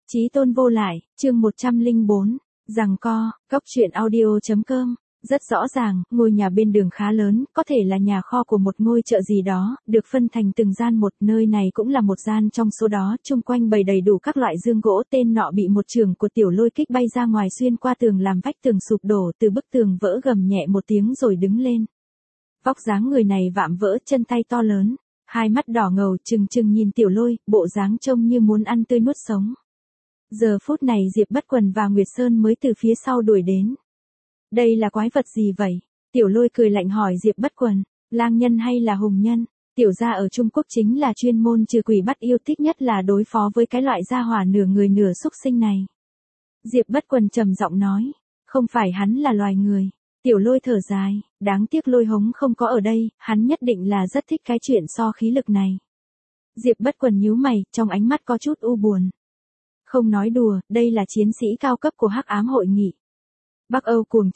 Chí tôn vô lại, chương 104, giằng co, góc truyện audio.com. Rất rõ ràng, ngôi nhà bên đường khá lớn, có thể là nhà kho của một ngôi chợ gì đó, được phân thành từng gian một, nơi này cũng là một gian trong số đó, chung quanh bày đầy đủ các loại dương gỗ, tên nọ bị một chưởng của Tiểu Lôi kích bay ra ngoài xuyên qua tường làm vách tường sụp đổ, từ bức tường vỡ gầm nhẹ một tiếng rồi đứng lên. Vóc dáng người này vạm vỡ, chân tay to lớn, hai mắt đỏ ngầu trừng trừng nhìn Tiểu Lôi, bộ dáng trông như muốn ăn tươi nuốt sống. Giờ phút này Diệp Bất Quần và Nguyệt Sơn mới từ phía sau đuổi đến. Đây là quái vật gì vậy? Tiểu Lôi cười lạnh hỏi Diệp Bất Quần, lang nhân hay là hùng nhân? Tiểu gia ở Trung Quốc chính là chuyên môn trừ quỷ bắt yêu, thích nhất là đối phó với cái loại gia hỏa nửa người nửa súc sinh này. Diệp Bất Quần trầm giọng nói, không phải hắn là loài người. Tiểu Lôi thở dài, đáng tiếc Lôi Hống không có ở đây, hắn nhất định là rất thích cái chuyện so khí lực này. Diệp Bất Quần nhíu mày, trong ánh mắt có chút u buồn. Không nói đùa, đây là chiến sĩ cao cấp của Hắc Ám hội nghị. Bắc Âu cuồng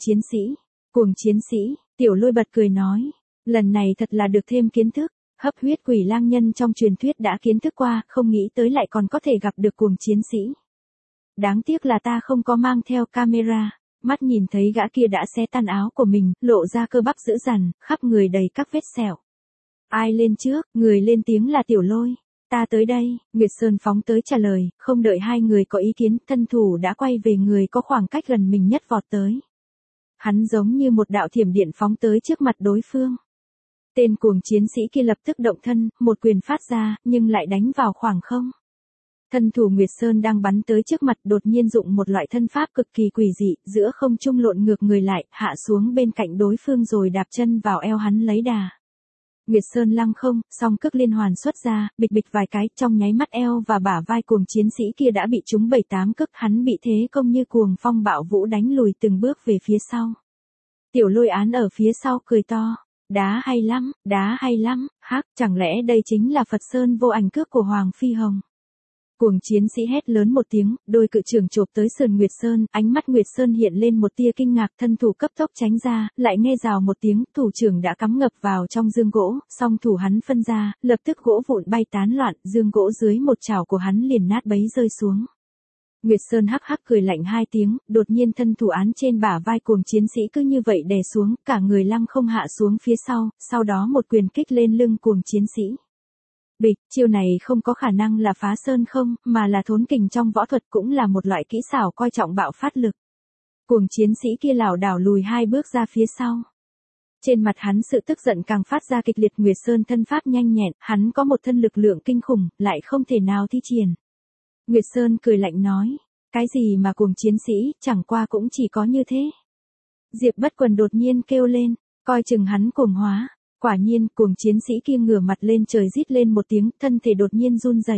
chiến sĩ, Tiểu Lôi bật cười nói, lần này thật là được thêm kiến thức, hấp huyết quỷ lang nhân trong truyền thuyết đã kiến thức qua, không nghĩ tới lại còn có thể gặp được cuồng chiến sĩ. Đáng tiếc là ta không có mang theo camera, mắt nhìn thấy gã kia đã xé tan áo của mình, lộ ra cơ bắp dữ dằn, khắp người đầy các vết sẹo. Ai lên trước? Người lên tiếng là Tiểu Lôi. Ta tới đây, Nguyệt Sơn phóng tới trả lời, không đợi hai người có ý kiến, thân thủ đã quay về người có khoảng cách gần mình nhất vọt tới. Hắn giống như một đạo thiểm điện phóng tới trước mặt đối phương. Tên cuồng chiến sĩ kia lập tức động thân, một quyền phát ra, nhưng lại đánh vào khoảng không. Thân thủ Nguyệt Sơn đang bắn tới trước mặt đột nhiên dụng một loại thân pháp cực kỳ quỷ dị, giữa không trung lộn ngược người lại, hạ xuống bên cạnh đối phương rồi đạp chân vào eo hắn lấy đà. Nguyệt Sơn lăng không, song cước liên hoàn xuất ra, bịch bịch vài cái, trong nháy mắt eo và bả vai cuồng chiến sĩ kia đã bị trúng 7-8 cước, hắn bị thế công như cuồng phong bạo vũ đánh lùi từng bước về phía sau. Tiểu Lôi án ở phía sau cười to, đá hay lắm, hắc, chẳng lẽ đây chính là Phật Sơn vô ảnh cước của Hoàng Phi Hồng. Cuồng chiến sĩ hét lớn một tiếng, đôi cự trưởng chộp tới sườn Nguyệt Sơn, ánh mắt Nguyệt Sơn hiện lên một tia kinh ngạc, thân thủ cấp tốc tránh ra, lại nghe rào một tiếng, thủ trưởng đã cắm ngập vào trong dương gỗ, song thủ hắn phân ra, lập tức gỗ vụn bay tán loạn, dương gỗ dưới một chảo của hắn liền nát bấy rơi xuống. Nguyệt Sơn hắc hắc cười lạnh hai tiếng, đột nhiên thân thủ án trên bả vai cuồng chiến sĩ cứ như vậy đè xuống, cả người lăng không hạ xuống phía sau đó một quyền kích lên lưng cuồng chiến sĩ. Bịch, chiêu này không có khả năng là phá sơn không, mà là thốn kình trong võ thuật, cũng là một loại kỹ xảo coi trọng bạo phát lực. Cuồng chiến sĩ kia lảo đảo lùi hai bước ra phía sau. Trên mặt hắn sự tức giận càng phát ra kịch liệt. Nguyệt Sơn thân pháp nhanh nhẹn, hắn có một thân lực lượng kinh khủng, lại không thể nào thi triển. Nguyệt Sơn cười lạnh nói, cái gì mà cuồng chiến sĩ, chẳng qua cũng chỉ có như thế. Diệp Bất Quần đột nhiên kêu lên, coi chừng hắn cuồng hóa. Quả nhiên, cuồng chiến sĩ kia ngửa mặt lên trời rít lên một tiếng, thân thể đột nhiên run rẩy.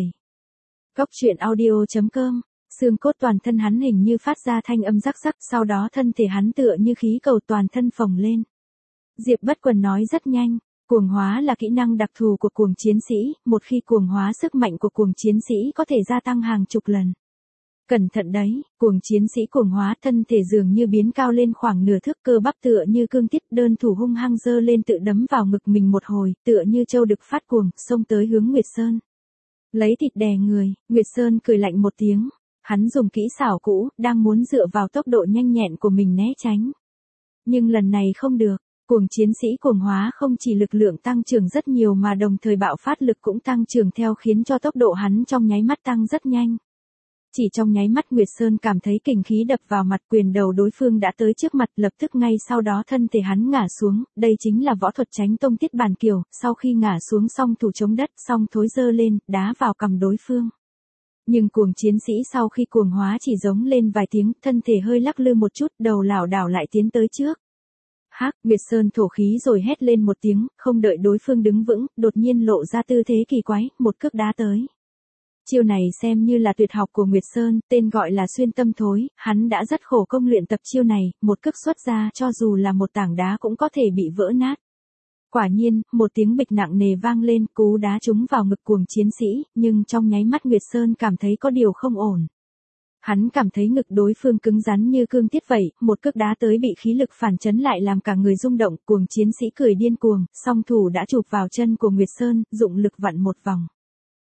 Góc truyện audio.com, xương cốt toàn thân hắn hình như phát ra thanh âm rắc rắc, sau đó thân thể hắn tựa như khí cầu toàn thân phồng lên. Diệp Bất Quần nói rất nhanh, cuồng hóa là kỹ năng đặc thù của cuồng chiến sĩ, một khi cuồng hóa sức mạnh của cuồng chiến sĩ có thể gia tăng hàng chục lần. Cẩn thận đấy, cuồng chiến sĩ cuồng hóa, thân thể dường như biến cao lên khoảng nửa thước, cơ bắp tựa như cương tiết, đơn thủ hung hăng giơ lên tự đấm vào ngực mình một hồi, tựa như trâu đực phát cuồng, xông tới hướng Nguyệt Sơn. Lấy thịt đè người, Nguyệt Sơn cười lạnh một tiếng, hắn dùng kỹ xảo cũ, đang muốn dựa vào tốc độ nhanh nhẹn của mình né tránh. Nhưng lần này không được, cuồng chiến sĩ cuồng hóa không chỉ lực lượng tăng trưởng rất nhiều mà đồng thời bạo phát lực cũng tăng trưởng theo, khiến cho tốc độ hắn trong nháy mắt tăng rất nhanh. Chỉ trong nháy mắt Nguyệt Sơn cảm thấy kình khí đập vào mặt, quyền đầu đối phương đã tới trước mặt, lập tức ngay sau đó thân thể hắn ngả xuống, đây chính là võ thuật Chánh Tông Tiết Bản Kiều, sau khi ngả xuống song thủ chống đất, song thối giơ lên, đá vào cằm đối phương. Nhưng cuồng chiến sĩ sau khi cuồng hóa chỉ giống lên vài tiếng, thân thể hơi lắc lư một chút, đầu lảo đảo lại tiến tới trước. Hắc, Nguyệt Sơn thổ khí rồi hét lên một tiếng, không đợi đối phương đứng vững, đột nhiên lộ ra tư thế kỳ quái, một cước đá tới. Chiêu này xem như là tuyệt học của Nguyệt Sơn, tên gọi là xuyên tâm thối, hắn đã rất khổ công luyện tập chiêu này, một cước xuất ra cho dù là một tảng đá cũng có thể bị vỡ nát. Quả nhiên, một tiếng bịch nặng nề vang lên, cú đá trúng vào ngực cuồng chiến sĩ, nhưng trong nháy mắt Nguyệt Sơn cảm thấy có điều không ổn. Hắn cảm thấy ngực đối phương cứng rắn như cương tiết vậy, một cước đá tới bị khí lực phản chấn lại làm cả người rung động, cuồng chiến sĩ cười điên cuồng, song thủ đã chụp vào chân của Nguyệt Sơn, dụng lực vặn một vòng.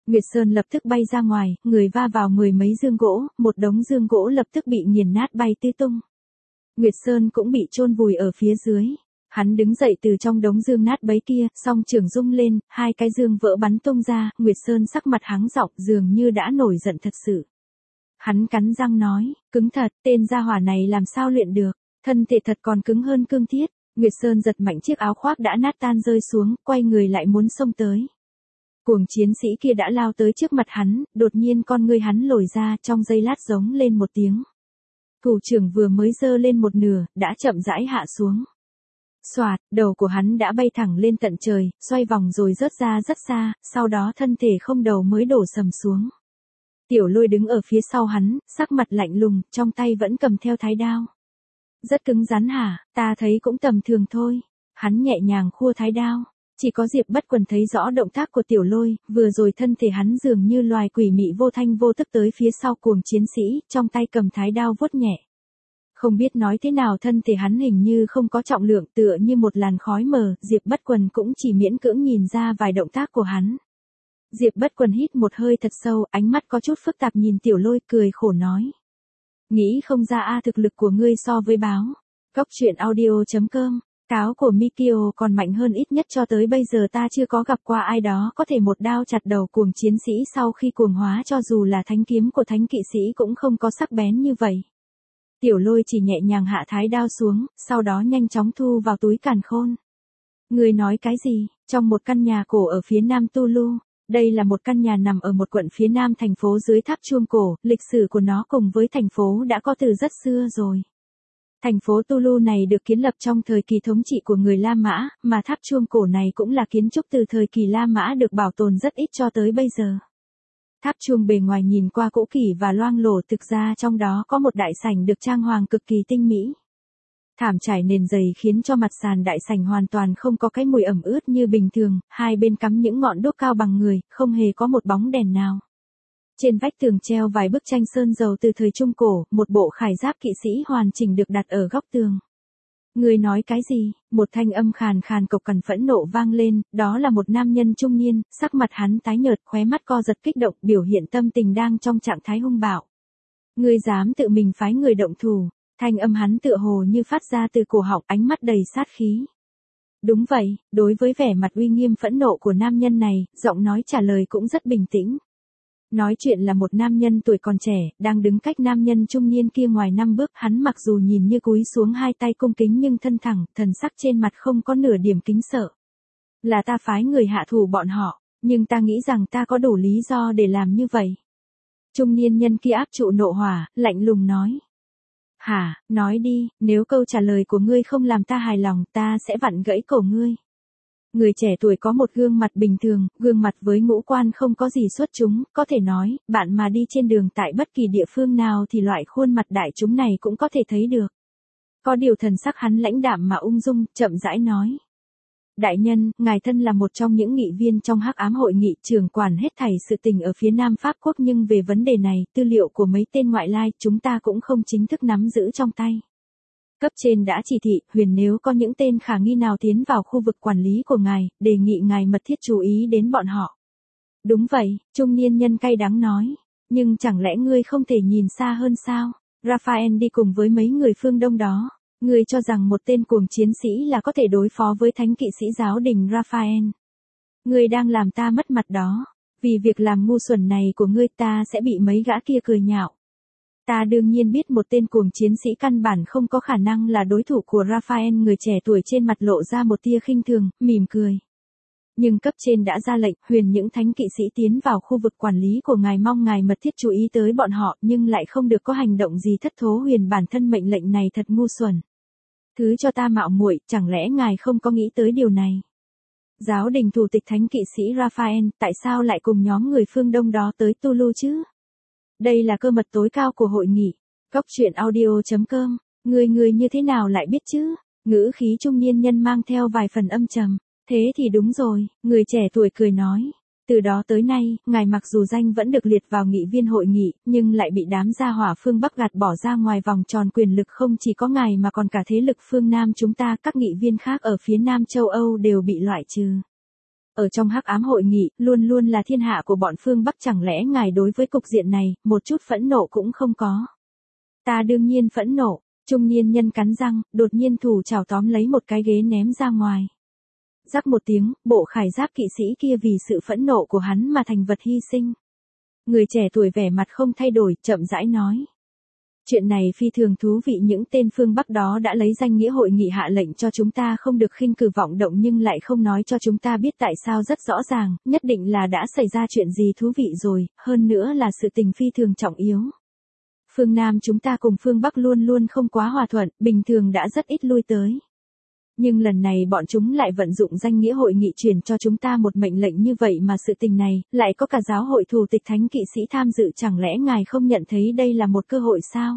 Nguyệt Sơn lập tức bay ra ngoài, người va vào mười mấy dương gỗ, một đống dương gỗ lập tức bị nghiền nát bay tứ tung. Nguyệt Sơn cũng bị chôn vùi ở phía dưới. Hắn đứng dậy từ trong đống dương nát bấy kia, song trường rung lên, hai cái dương vỡ bắn tung ra, Nguyệt Sơn sắc mặt hắng giọng, dường như đã nổi giận thật sự. Hắn cắn răng nói, cứng thật, tên gia hỏa này làm sao luyện được, thân thể thật còn cứng hơn cương thiết. Nguyệt Sơn giật mạnh chiếc áo khoác đã nát tan rơi xuống, quay người lại muốn xông tới. Cuồng chiến sĩ kia đã lao tới trước mặt hắn, đột nhiên con ngươi hắn lồi ra, trong giây lát giống lên một tiếng. Thủ trưởng vừa mới giơ lên một nửa, đã chậm rãi hạ xuống. Xoạt, đầu của hắn đã bay thẳng lên tận trời, xoay vòng rồi rớt ra rất xa, sau đó thân thể không đầu mới đổ sầm xuống. Tiểu Lôi đứng ở phía sau hắn, sắc mặt lạnh lùng, trong tay vẫn cầm theo thái đao. Rất cứng rắn hả, ta thấy cũng tầm thường thôi. Hắn nhẹ nhàng khua thái đao. Chỉ có Diệp Bất Quần thấy rõ động tác của Tiểu Lôi, vừa rồi thân thể hắn dường như loài quỷ mị vô thanh vô tức tới phía sau cuồng chiến sĩ, trong tay cầm thái đao vuốt nhẹ. Không biết nói thế nào thân thể hắn hình như không có trọng lượng tựa như một làn khói mờ, Diệp Bất Quần cũng chỉ miễn cưỡng nhìn ra vài động tác của hắn. Diệp Bất Quần hít một hơi thật sâu, ánh mắt có chút phức tạp nhìn Tiểu Lôi cười khổ nói. Nghĩ không ra thực lực của ngươi so với báo. Góc truyện audio.com, cáo của Mikio còn mạnh hơn ít nhất cho tới bây giờ ta chưa có gặp qua ai đó có thể một đao chặt đầu cuồng chiến sĩ sau khi cuồng hóa cho dù là thánh kiếm của thánh kỵ sĩ cũng không có sắc bén như vậy. Tiểu Lôi chỉ nhẹ nhàng hạ thái đao xuống, sau đó nhanh chóng thu vào túi càn khôn. Ngươi nói cái gì? Trong một căn nhà cổ ở phía nam Tulu. Đây là một căn nhà nằm ở một quận phía nam thành phố dưới tháp chuông cổ, lịch sử của nó cùng với thành phố đã có từ rất xưa rồi. Thành phố Tulu này được kiến lập trong thời kỳ thống trị của người La Mã, mà tháp chuông cổ này cũng là kiến trúc từ thời kỳ La Mã được bảo tồn rất ít cho tới bây giờ. Tháp chuông bề ngoài nhìn qua cũ kỹ và loang lổ, thực ra trong đó có một đại sảnh được trang hoàng cực kỳ tinh mỹ. Thảm trải nền dày khiến cho mặt sàn đại sảnh hoàn toàn không có cái mùi ẩm ướt như bình thường, hai bên cắm những ngọn đuốc cao bằng người, không hề có một bóng đèn nào. Trên vách tường treo vài bức tranh sơn dầu từ thời Trung Cổ, một bộ khải giáp kỵ sĩ hoàn chỉnh được đặt ở góc tường. Người nói cái gì? Một thanh âm khàn khàn cộc cằn phẫn nộ vang lên, đó là một nam nhân trung niên, sắc mặt hắn tái nhợt, khóe mắt co giật kích động, biểu hiện tâm tình đang trong trạng thái hung bạo. Ngươi dám tự mình phái người động thủ? Thanh âm hắn tựa hồ như phát ra từ cổ họng, ánh mắt đầy sát khí. Đúng vậy, đối với vẻ mặt uy nghiêm phẫn nộ của nam nhân này, giọng nói trả lời cũng rất bình tĩnh. Nói chuyện là một nam nhân tuổi còn trẻ, đang đứng cách nam nhân trung niên kia ngoài 5 bước, hắn mặc dù nhìn như cúi xuống hai tay cung kính nhưng thân thẳng, thần sắc trên mặt không có nửa điểm kính sợ. Là ta phái người hạ thủ bọn họ, nhưng ta nghĩ rằng ta có đủ lý do để làm như vậy. Trung niên nhân kia áp trụ nộ hỏa, lạnh lùng nói. Hả, nói đi, nếu câu trả lời của ngươi không làm ta hài lòng, ta sẽ vặn gãy cổ ngươi. Người trẻ tuổi có một gương mặt bình thường, gương mặt với ngũ quan không có gì xuất chúng, có thể nói, bạn mà đi trên đường tại bất kỳ địa phương nào thì loại khuôn mặt đại chúng này cũng có thể thấy được. Có điều thần sắc hắn lãnh đạm mà ung dung, chậm rãi nói. Đại nhân, ngài thân là một trong những nghị viên trong hắc ám hội nghị trưởng quản hết thảy sự tình ở phía Nam Pháp Quốc, nhưng về vấn đề này, tư liệu của mấy tên ngoại lai chúng ta cũng không chính thức nắm giữ trong tay. Cấp trên đã chỉ thị, Huyền nếu có những tên khả nghi nào tiến vào khu vực quản lý của ngài, đề nghị ngài mật thiết chú ý đến bọn họ. Đúng vậy, trung niên nhân cay đắng nói, nhưng chẳng lẽ ngươi không thể nhìn xa hơn sao? Raphael đi cùng với mấy người phương Đông đó. Ngươi cho rằng một tên cuồng chiến sĩ là có thể đối phó với thánh kỵ sĩ giáo đình Raphael. Ngươi đang làm ta mất mặt đó. Vì việc làm ngu xuẩn này của ngươi ta sẽ bị mấy gã kia cười nhạo. Ta đương nhiên biết một tên cuồng chiến sĩ căn bản không có khả năng là đối thủ của Raphael. Người trẻ tuổi trên mặt lộ ra một tia khinh thường, mỉm cười. Nhưng cấp trên đã ra lệnh, Huyền những thánh kỵ sĩ tiến vào khu vực quản lý của ngài, mong ngài mật thiết chú ý tới bọn họ, nhưng lại không được có hành động gì thất thố. Huyền bản thân mệnh lệnh này thật ngu xuẩn. Thứ cho ta mạo muội, chẳng lẽ ngài không có nghĩ tới điều này? Giáo đình thủ tịch thánh kỵ sĩ Raphael, tại sao lại cùng nhóm người phương Đông đó tới Tulu chứ? Đây là cơ mật tối cao của hội nghị. Góc truyện audio.com, người như thế nào lại biết chứ? Ngữ khí trung niên nhân mang theo vài phần âm trầm. Thế thì đúng rồi, người trẻ tuổi cười nói. Từ đó tới nay, ngài mặc dù danh vẫn được liệt vào nghị viên hội nghị, nhưng lại bị đám gia hỏa phương Bắc gạt bỏ ra ngoài vòng tròn quyền lực. Không chỉ có ngài mà còn cả thế lực phương Nam chúng ta, các nghị viên khác ở phía Nam châu Âu đều bị loại trừ. Ở trong hắc ám hội nghị, luôn luôn là thiên hạ của bọn phương Bắc, chẳng lẽ ngài đối với cục diện này, một chút phẫn nộ cũng không có? Ta đương nhiên phẫn nộ, trung niên nhân cắn răng, đột nhiên thủ chảo tóm lấy một cái ghế ném ra ngoài. Rắc một tiếng, bộ khải giáp kỵ sĩ kia vì sự phẫn nộ của hắn mà thành vật hy sinh. Người trẻ tuổi vẻ mặt không thay đổi, chậm rãi nói. Chuyện này phi thường thú vị, những tên phương Bắc đó đã lấy danh nghĩa hội nghị hạ lệnh cho chúng ta không được khinh cử vọng động nhưng lại không nói cho chúng ta biết tại sao, rất rõ ràng, nhất định là đã xảy ra chuyện gì thú vị rồi, hơn nữa là sự tình phi thường trọng yếu. Phương Nam chúng ta cùng phương Bắc luôn luôn không quá hòa thuận, bình thường đã rất ít lui tới. Nhưng lần này bọn chúng lại vận dụng danh nghĩa hội nghị truyền cho chúng ta một mệnh lệnh như vậy mà sự tình này, lại có cả giáo hội thủ tịch thánh kỵ sĩ tham dự, chẳng lẽ ngài không nhận thấy đây là một cơ hội sao?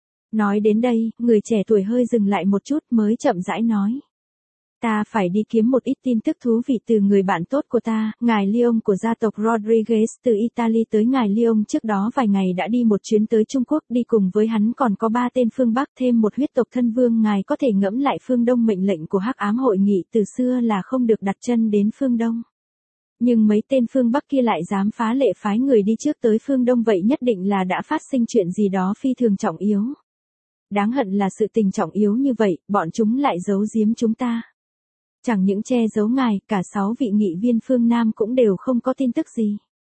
Nói đến đây, người trẻ tuổi hơi dừng lại một chút mới chậm rãi nói. Ta phải đi kiếm một ít tin tức thú vị từ người bạn tốt của ta, ngài Leon của gia tộc Rodriguez từ Italy tới. Ngài Leon trước đó vài ngày đã đi một chuyến tới Trung Quốc, đi cùng với hắn còn có 3 tên phương Bắc thêm một huyết tộc thân vương. Ngài có thể ngẫm lại phương Đông, mệnh lệnh của hắc ám hội nghị từ xưa là không được đặt chân đến phương Đông. Nhưng mấy tên phương Bắc kia lại dám phá lệ phái người đi trước tới phương Đông, vậy nhất định là đã phát sinh chuyện gì đó phi thường trọng yếu. Đáng hận là sự tình trọng yếu như vậy, bọn chúng lại giấu giếm chúng ta. Chẳng những che giấu ngài, cả 6 vị nghị viên phương Nam cũng đều không có tin tức gì.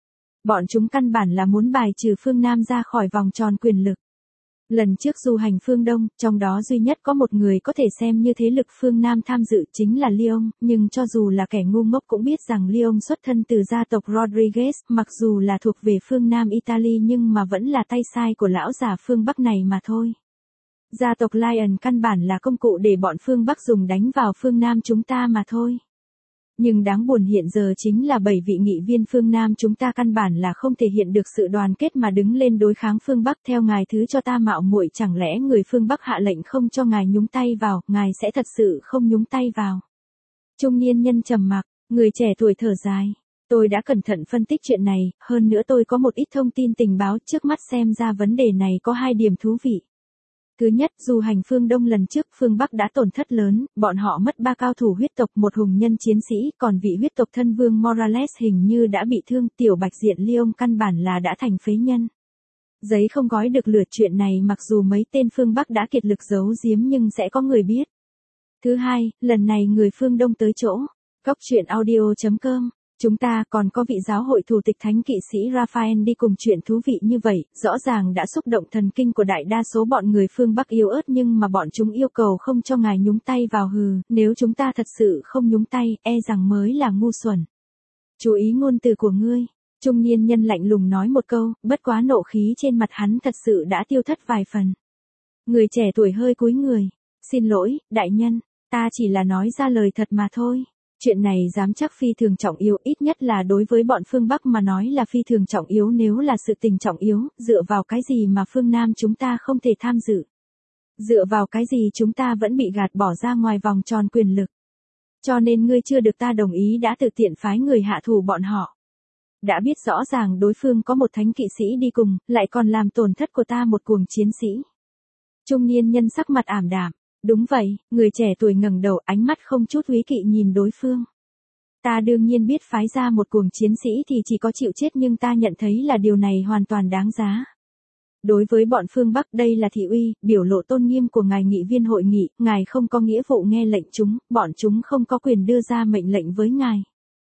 Bọn chúng căn bản là muốn bài trừ phương Nam ra khỏi vòng tròn quyền lực. Lần trước du hành phương Đông, trong đó duy nhất có một người có thể xem như thế lực phương Nam tham dự chính là Leon, nhưng cho dù là kẻ ngu ngốc cũng biết rằng Leon xuất thân từ gia tộc Rodriguez, mặc dù là thuộc về phương Nam Italy nhưng mà vẫn là tay sai của lão già phương Bắc này mà thôi. Gia tộc Lion căn bản là công cụ để bọn phương Bắc dùng đánh vào phương Nam chúng ta mà thôi. Nhưng đáng buồn hiện giờ chính là 7 vị nghị viên phương Nam chúng ta căn bản là không thể hiện được sự đoàn kết mà đứng lên đối kháng phương Bắc. Theo ngài thứ cho ta mạo muội, chẳng lẽ người phương Bắc hạ lệnh không cho ngài nhúng tay vào, ngài sẽ thật sự không nhúng tay vào? Trung niên nhân trầm mặc, người trẻ tuổi thở dài. Tôi đã cẩn thận phân tích chuyện này, hơn nữa tôi có một ít thông tin tình báo, trước mắt xem ra vấn đề này có 2 điểm thú vị. Thứ nhất, du hành phương Đông lần trước phương Bắc đã tổn thất lớn, bọn họ mất 3 cao thủ huyết tộc, một hùng nhân chiến sĩ, còn vị huyết tộc thân vương Morales hình như đã bị thương, tiểu bạch diện Leon căn bản là đã thành phế nhân. Giấy không gói được lửa, chuyện này mặc dù mấy tên phương Bắc đã kiệt lực giấu giếm nhưng sẽ có người biết. Thứ hai, lần này người phương Đông tới chỗ, Góc Truyện Audio.com. Chúng ta còn có vị giáo hội thủ tịch thánh kỵ sĩ Raphael đi cùng, chuyện thú vị như vậy, rõ ràng đã xúc động thần kinh của đại đa số bọn người phương Bắc yếu ớt, nhưng mà bọn chúng yêu cầu không cho ngài nhúng tay vào. Hừ, nếu chúng ta thật sự không nhúng tay, e rằng mới là ngu xuẩn. Chú ý ngôn từ của ngươi. Trung niên nhân lạnh lùng nói một câu, bất quá nộ khí trên mặt hắn thật sự đã tiêu thất vài phần. Người trẻ tuổi hơi cúi người. Xin lỗi, đại nhân, ta chỉ là nói ra lời thật mà thôi. Chuyện này dám chắc phi thường trọng yếu, ít nhất là đối với bọn phương Bắc mà nói là phi thường trọng yếu. Nếu là sự tình trọng yếu, dựa vào cái gì mà phương Nam chúng ta không thể tham dự? Dựa vào cái gì chúng ta vẫn bị gạt bỏ ra ngoài vòng tròn quyền lực? Cho nên ngươi chưa được ta đồng ý đã tự tiện phái người hạ thủ bọn họ. Đã biết rõ ràng đối phương có một thánh kỵ sĩ đi cùng, lại còn làm tổn thất của ta một cuồng chiến sĩ. Trung niên nhân sắc mặt ảm đạm. Đúng vậy, người trẻ tuổi ngẩng đầu, ánh mắt không chút úy kỵ nhìn đối phương. Ta đương nhiên biết phái ra một cuồng chiến sĩ thì chỉ có chịu chết, nhưng ta nhận thấy là điều này hoàn toàn đáng giá. Đối với bọn phương Bắc đây là thị uy, biểu lộ tôn nghiêm của ngài nghị viên hội nghị, ngài không có nghĩa vụ nghe lệnh chúng, bọn chúng không có quyền đưa ra mệnh lệnh với ngài.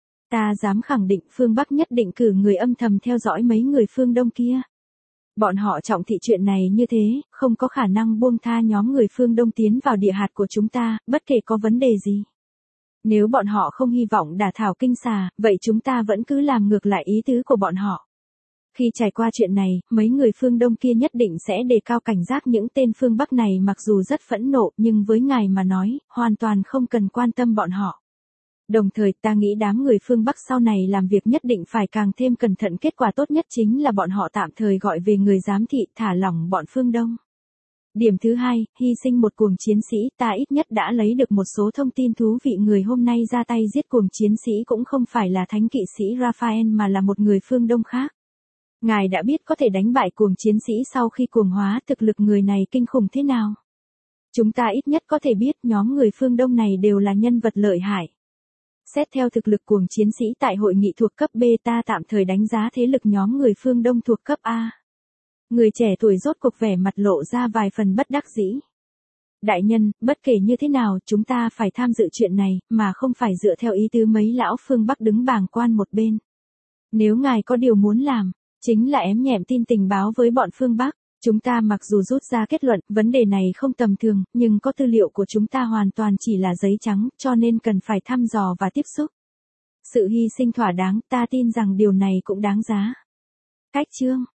Ta dám khẳng định phương Bắc nhất định cử người âm thầm theo dõi mấy người phương Đông kia. Bọn họ trọng thị chuyện này như thế, không có khả năng buông tha nhóm người phương Đông tiến vào địa hạt của chúng ta, bất kể có vấn đề gì. Nếu bọn họ không hy vọng đả thảo kinh xà, vậy chúng ta vẫn cứ làm ngược lại ý tứ của bọn họ. Khi trải qua chuyện này, mấy người phương Đông kia nhất định sẽ đề cao cảnh giác. Những tên phương Bắc này mặc dù rất phẫn nộ, nhưng với ngài mà nói, hoàn toàn không cần quan tâm bọn họ. Đồng thời ta nghĩ đám người phương Bắc sau này làm việc nhất định phải càng thêm cẩn thận, kết quả tốt nhất chính là bọn họ tạm thời gọi về người giám thị, thả lỏng bọn phương Đông. Điểm thứ hai, hy sinh một cuồng chiến sĩ, ta ít nhất đã lấy được một số thông tin thú vị. Người hôm nay ra tay giết cuồng chiến sĩ cũng không phải là thánh kỵ sĩ Raphael mà là một người phương Đông khác. Ngài đã biết có thể đánh bại cuồng chiến sĩ sau khi cuồng hóa, thực lực người này kinh khủng thế nào. Chúng ta ít nhất có thể biết nhóm người phương Đông này đều là nhân vật lợi hại. Xét theo thực lực cuồng chiến sĩ tại hội nghị thuộc cấp B, ta tạm thời đánh giá thế lực nhóm người phương Đông thuộc cấp A. Người trẻ tuổi rốt cuộc vẻ mặt lộ ra vài phần bất đắc dĩ. Đại nhân, bất kể như thế nào, chúng ta phải tham dự chuyện này, mà không phải dựa theo ý tứ mấy lão phương Bắc đứng bàng quan một bên. Nếu ngài có điều muốn làm, chính là ém nhẹm tin tình báo với bọn phương Bắc. Chúng ta mặc dù rút ra kết luận, vấn đề này không tầm thường, nhưng có tư liệu của chúng ta hoàn toàn chỉ là giấy trắng, cho nên cần phải thăm dò và tiếp xúc. Sự hy sinh thỏa đáng, ta tin rằng điều này cũng đáng giá. Cách chương